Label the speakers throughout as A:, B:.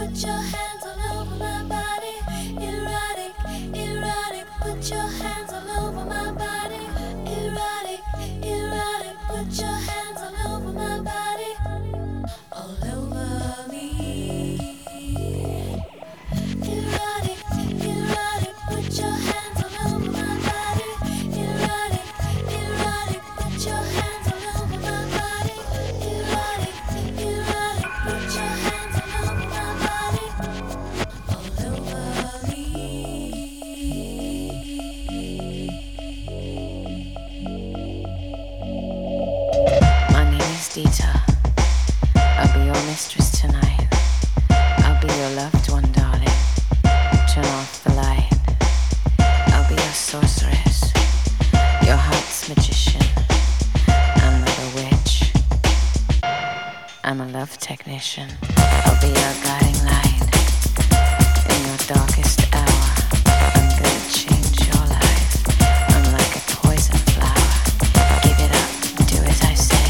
A: Dita, I'll be your mistress tonight. I'll be your loved one, darling. Turn off the light. I'll be your sorceress, your heart's magician. I'm not a witch, I'm a love technician. I'll be your guiding light in your darkest hour. I'm gonna change your life. I'm like a poison flower. Give it up, do as I say.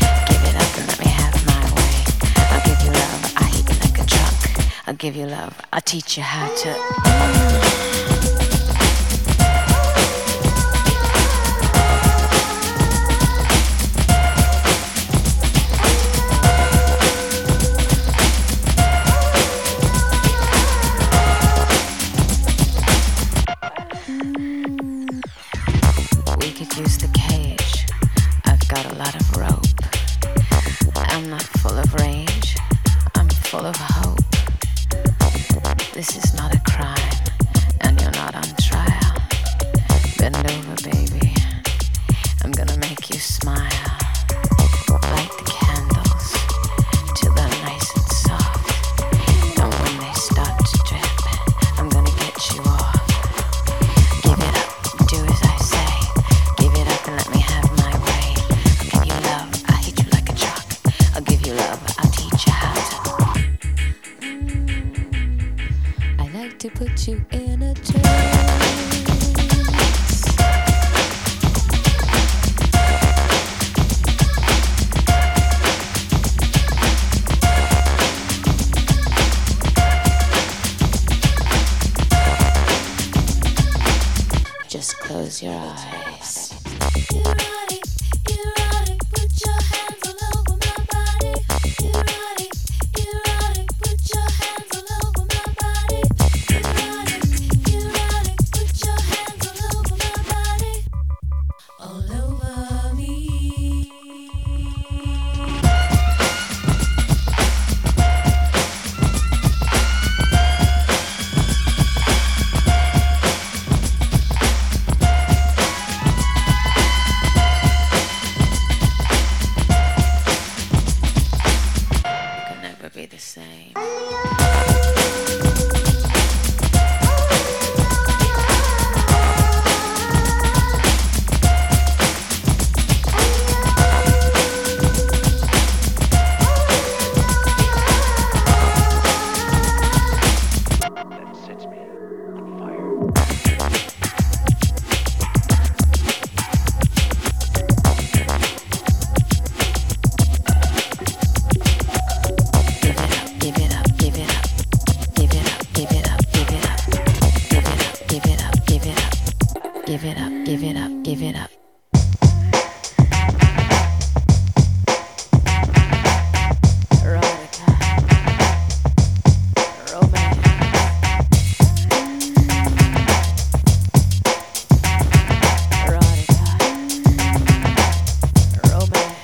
A: I'll give you love, I'll teach you how to. We could use the cage, I've got a lot of rope. I'm not full of rage, I'm full of hope. This is not a crime, and you're not on trial. Bend over, baby. I'm gonna make you smile. Light the candles till they're nice and soft. And when they start to drip, I'm gonna get you off. Give it up, do as I say. Give it up and let me have my way. I'll give you love, I'll hit you like a truck. I'll give you love, I'll teach you how to. To put you in a trance. Just close your eyes. Be the same.
B: That sets me on fire.
A: Give it up, give it up, give it up. Erotica, romance, erotica, romance.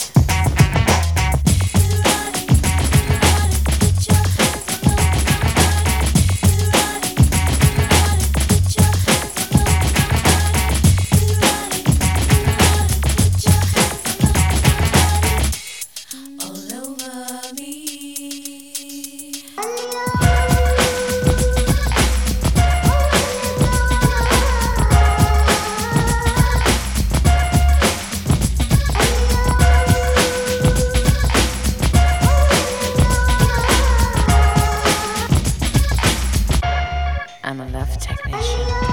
A: I'm a love technician.